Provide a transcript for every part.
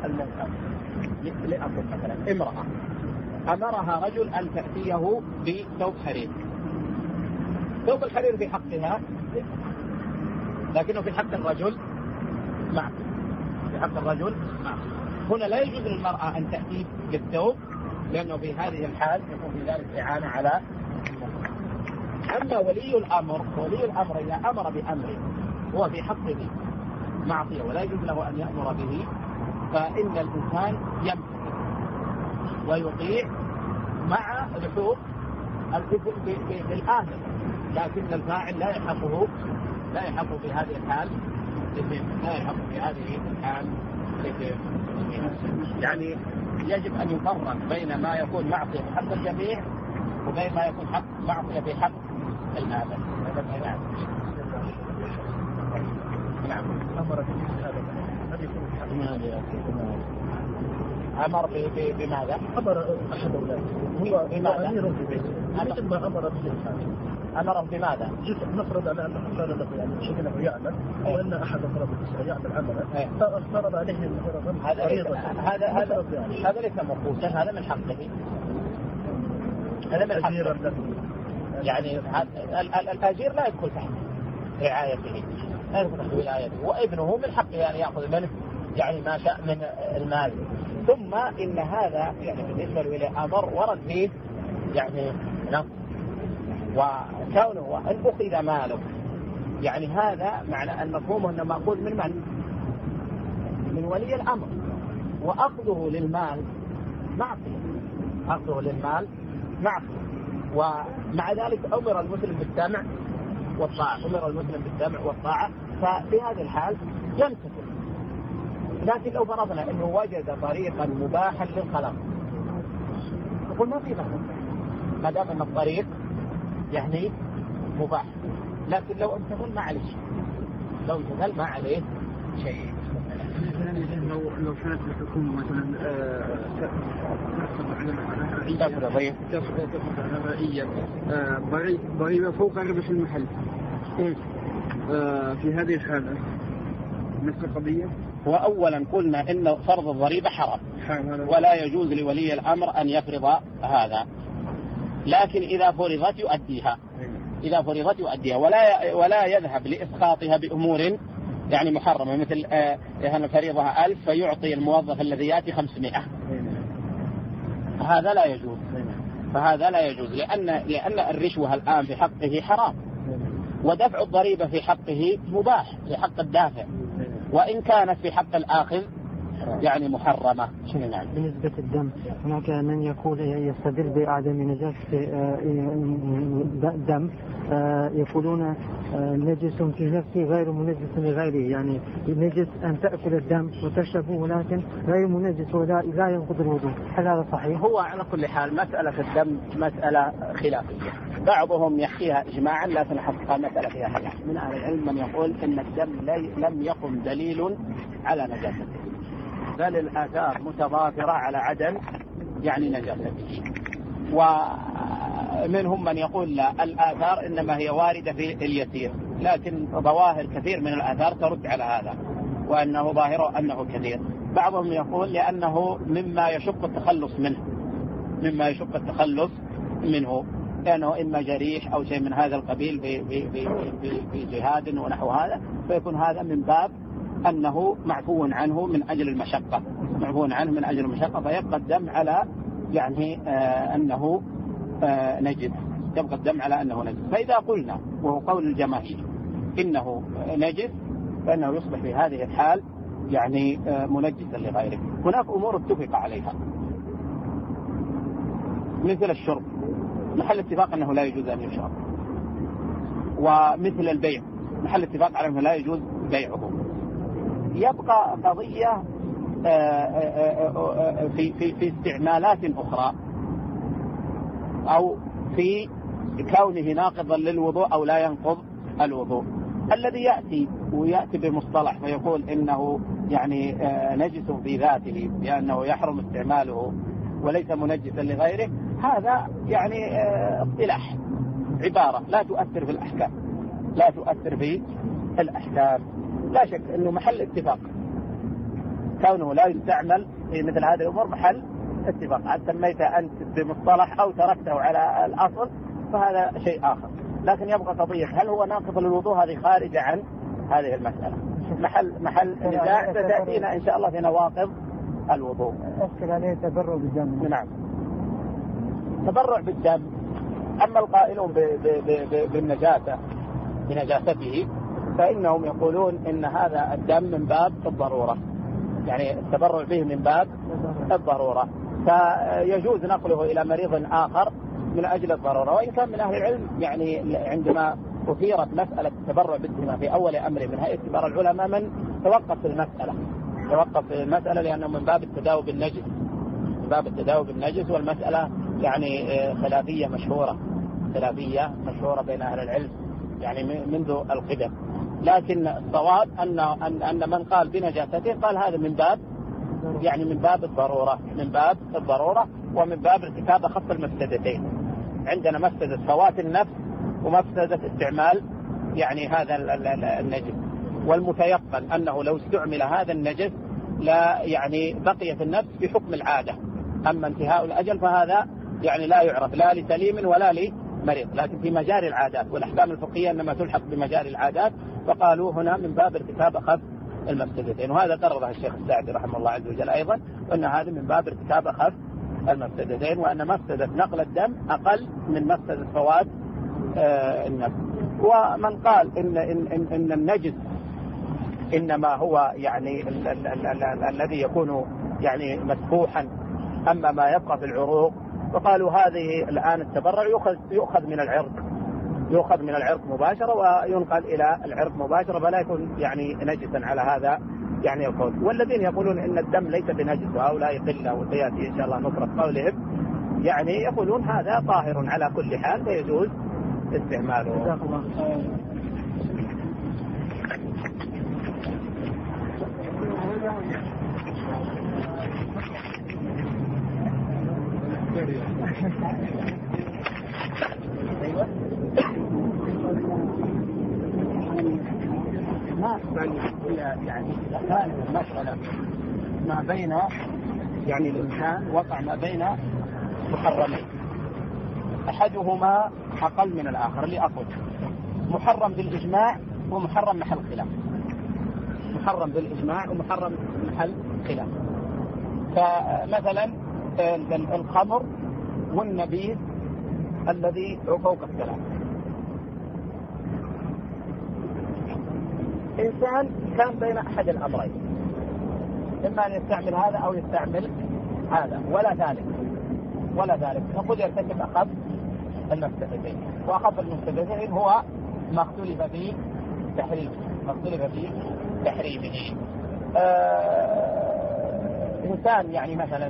المنكر. لأقول مثلا امرأة أمرها رجل أن تأتيه بثوب حرير، ثوب الحرير في حقها لكنه في حق الرجل معصية، في حق الرجل معصية. هنا لا يجوز للمرأة أن تأتي بالثوب لأنه في هذه الحال يكون في ذلك إعانة على المنكر. أما ولي الأمر إذا أمر بأمر هو في حقه معصية ولا يجوز له أن يأمر به، فإن الإنسان يمتثل ويطيع مع لحوق بالآمر، لكن الفاعل لا يحق في هذه الحال يعني يجب أن يفرق بين ما يكون معصية في حق الجميع وبين ما يكون معصية في حق الآمر. نعم. أمر بماذا؟ أمر أحد أولاده هو أمير في بيته، مثل ما أمر به الحاكم. أمر بماذا؟ نفرض على أنه قال له يعني شيء له يعمل أو أن أحد أفراد الأسرة يعمل عملا فافترض عليه هذا ليس مخصوصا، هذا من حقه. يعني الأجير لا يدخل تحت رعايته، لا يدخل تحت ولايته، وابنه من حقه أن يأخذ منه يعني ما شاء من المال. ثم إن هذا يعني بالنسبة لولي الأمر ورد فيه يعني نص، وكونه أن أخذ ماله يعني هذا معنى أن مفهومه أنه مأخوذ من ولي الأمر، وأخذه للمال معصية، ومع ذلك أمر المسلم بالسمع والطاعة، ففي هذه الحال يمتثل. لكن لو فرضنا أنه وجد طريقا مباحا للخلاص نقول ما في معنى ما دام أن الطريق يعني مباح، لكن لو امتثل ما عليه شيء. لو كانت الحكومة مثلا تفرض على رعية ضريبة فوق ربح المحل في هذه الحالة مثل القضية. وأولا قلنا إن فرض الضريبة حرام ولا يجوز لولي الأمر أن يفرض هذا، لكن إذا فرضت يؤديها ولا يذهب لإسقاطها بأمور يعني محرمة، مثل فريضها 1000 فيعطي الموظف الذي يأتي 500. فهذا لا يجوز لأن الرشوة الآن في حقه حرام، ودفع الضريبة في حقه مباح في حق الدافع، وإن كانت في حق الآخذ يعني محرمة. بالنسبة للدم هناك من يقول يستدل بعدم نجاسة الدم، يقولون نجس في نفسه غير منجس لغيره، يعني نجس أن تأكل الدم وتشربه ولكن غير منجس ولا ينقض الوضوء. هل هذا صحيح؟ هو على كل حال مسألة الدم مسألة خلافية، بعضهم يحكيها إجماعا لكن حقيقة مسألة فيها خلاف. من أهل العلم من يقول إن الدم لم يقم دليل على نجاسته، بل الآثار متضافرة على عدم يعني نجاسته، ومنهم من يقول لا، الآثار إنما هي واردة في اليسير، لكن ظواهر كثير من الآثار ترد على هذا وأنه ظاهره أنه كثير. بعضهم يقول لأنه مما يشق التخلص منه لأنه إما جريح أو شيء من هذا القبيل بجهاد ونحو هذا، فيكون هذا من باب أنه معفو عنه من أجل المشقة، فيبقى الدم على يعني أنه نجس، فإذا قلنا وهو قول الجماهير إنه نجس فإنه يصبح في هذه الحال يعني منجسا لغيره. هناك أمور اتفق عليها مثل الشرب، محل اتفاق أنه لا يجوز أن يشرب، ومثل البيع محل اتفاق على أنه لا يجوز بيعه. يبقى قضية في استعمالات أخرى أو في كونه ناقضا للوضوء أو لا ينقض الوضوء. الذي يأتي بمصطلح فيقول إنه يعني نجس في ذاته لأنه يحرم استعماله وليس منجسا لغيره، هذا يعني اصطلاح، عبارة لا تؤثر في الأحكام. لا شك أنه محل اتفاق كونه لا يستعمل في مثل هذه الأمور محل اتفاق. عاد سميته أنت بمصطلح أو تركته على الأصل فهذا شيء آخر، لكن يبقى قضية هل هو ناقض الوضوء، هذه خارجة عن هذه المسألة، محل نزاع ستأتينا إن شاء الله في نواقض الوضوء. أشكل عليه تبرع بالدم. نعم، تبرع بالدم. أما القائلون بالنجاسة بنجاسته فإنهم يقولون إن هذا الدم من باب الضرورة، يعني التبرع به من باب الضرورة، فيجوز نقله إلى مريض آخر من أجل الضرورة. وإن كان من أهل العلم يعني عندما أثيرت مسألة التبرع بالدماء في أول أمر من هيئة كبار العلماء من توقف في المسألة لأنه من باب التداوي بالنجس، من باب التداوي بالنجس، والمسألة يعني خلافية مشهورة بين أهل العلم يعني منذ القدم. لكن الصواب أن من قال بنجاسته قال هذا من باب يعني من باب الضرورة ومن باب ارتكاب أخف المفسدتين. عندنا مفسدة فوات النفس ومفسدة استعمال يعني هذا النجس، والمتيقن أنه لو استعمل هذا النجس لا يعني بقيت النفس بحكم العادة، أما انتهاء الأجل فهذا يعني لا يعرف لا لسليم ولا لمريض، لكن في مجاري العادات، والأحكام الفقهية إنما تلحق بمجاري العادات، فقالوا هنا من باب ارتكاب أخف المفسدتين. وهذا قرره الشيخ السعدي رحمه الله عز وجل أيضا، أن هذا من باب ارتكاب أخف المفسدتين، وأن مفسدة نقل الدم أقل من مفسدة فوات النفس. ومن قال إن النجس إنما هو يعني الذي يكون يعني مسفوحا، أما ما يبقى في العروق، فقالوا هذه الآن التبرع يؤخذ من العرق مباشرة وينقل إلى العرق مباشرة، فلا يكون يعني نجسا على هذا يعني القول. والذين يقولون إن الدم ليس بنجس وهؤلاء قلة وسيأتي إن شاء الله نصرة قولهم، يعني يقولون هذا طاهر على كل حال فيجوز استعماله. يعني كان المسألة ما بين يعني الإنسان وقع ما بين محرمين أحدهما أقل من الآخر، لأقول محرم بالإجماع ومحرم محل خلاف، محرم بالإجماع ومحرم محل خلاف. فمثلا الخمر والنبيذ الذي فوق الثلاث، إنسان كان بين أحد الأمرين، إما أن يستعمل هذا أو يستعمل هذا ولا ذلك، نقول يرتكب أخف المفسدتين، وأخف المفسدتين هو ما اختلف فيه تحريمه. إنسان يعني مثلا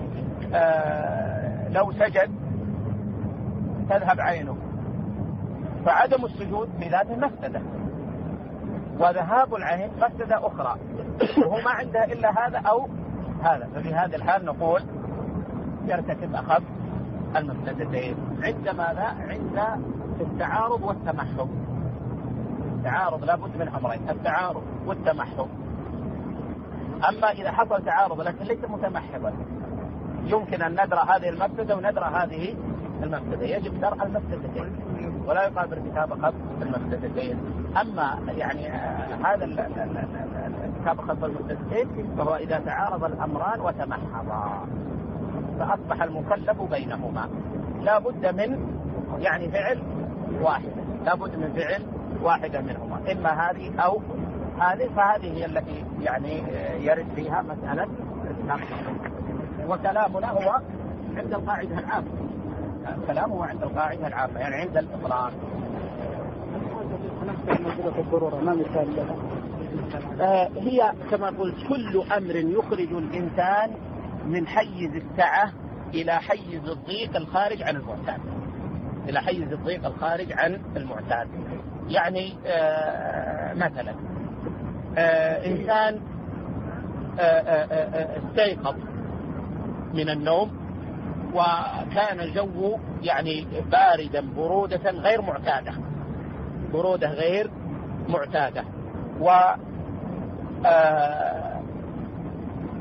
لو سجد تذهب عينه، فعدم السجود بذاته مفسدة، وذهاب العين مفسدة أخرى، وهو ما عنده إلا هذا أو هذا، ففي هذه الحال نقول يرتكب أخف المفسدتين. عند ماذا؟ عند التعارض والتمحض. التعارض لا بد من أمرين، التعارض والتمحض. أما إذا حصل تعارض لكن ليس متمحضا، يمكن أن ندرى هذه المفسدة وندرى هذه المفسدة، يجب درء المفسدتين ولا يقال بارتكاب أخف المفسدتين. أما يعني هذا ارتكاب أخف المفسدتين فهو إذا تعارض الأمران وتمحضا، فأصبح المكلف بينهما، لا بد من يعني فعل واحد، لا بد من فعل واحدة منهما، إما هذه أو هذه، فهذه هي التي يعني يرد فيها مسألة النقص. وكلامنا هو عند القاعدة العامة، كلامه عند القاعدة العامة يعني عند الإطلاق. هي كما قلت كل أمر يخرج الإنسان من حيز السعة إلى حيز الضيق الخارج عن المعتاد، إلى حيز الضيق الخارج عن المعتاد. يعني مثلا إنسان استيقظ من النوم وكان الجو يعني باردا برودة غير معتادة، برودة غير معتادة،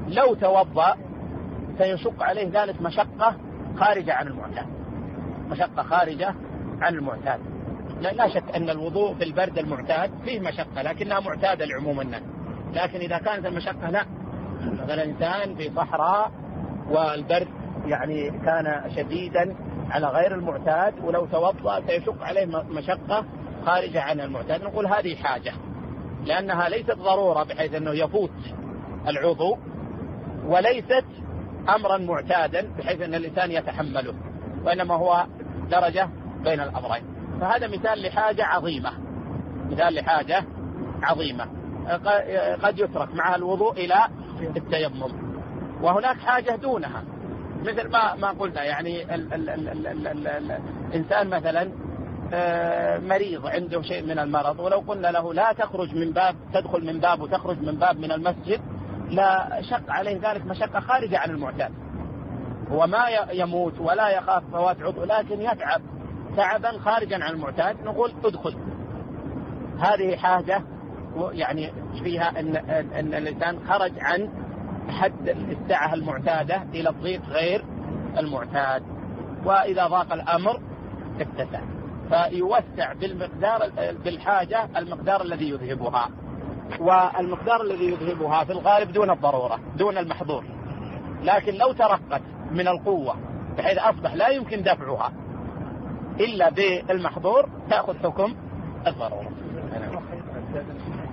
لو توضأ سيشق عليه ذلك مشقة خارجة عن المعتاد، مشقة خارجة عن المعتاد. لا شك أن الوضوء في البرد المعتاد فيه مشقة لكنها معتادة لعموم الناس. لكن إذا كانت المشقة لا، مثلا إنسان في صحراء والبرد يعني كان شديدا على غير المعتاد ولو توضأ سيشق عليه مشقة خارجة عن المعتاد، نقول هذه حاجة، لأنها ليست ضرورة بحيث أنه يفوت العضو، وليست أمرا معتادا بحيث أن الإنسان يتحمله، وإنما هو درجة بين الأمرين. فهذا مثال لحاجة عظيمة، مثال لحاجة عظيمة قد يترك معها الوضوء إلى التيمم. وهناك حاجة دونها مثل ما قلنا، يعني الإنسان مثلا مريض عنده شيء من المرض، ولو قلنا له لا تخرج من باب تدخل من باب وتخرج من باب من المسجد لا شق عليه ذلك مشقة خارجة عن المعتاد. هو ما يموت ولا يخاف فوات عضو، لكن يتعب تعبا خارجا عن المعتاد، نقول ادخل. هذه حاجة يعني فيها أن الإنسان خرج عن حد السعة المعتادة إلى الضيق غير المعتاد، وإذا ضاق الأمر اتسع، فيوسع بالحاجة المقدار الذي يذهبها، والمقدار الذي يذهبها في الغالب دون الضرورة دون المحظور. لكن لو ترقت من القوة بحيث أصبح لا يمكن دفعها إلا بالمحظور تأخذ حكم الضرورة.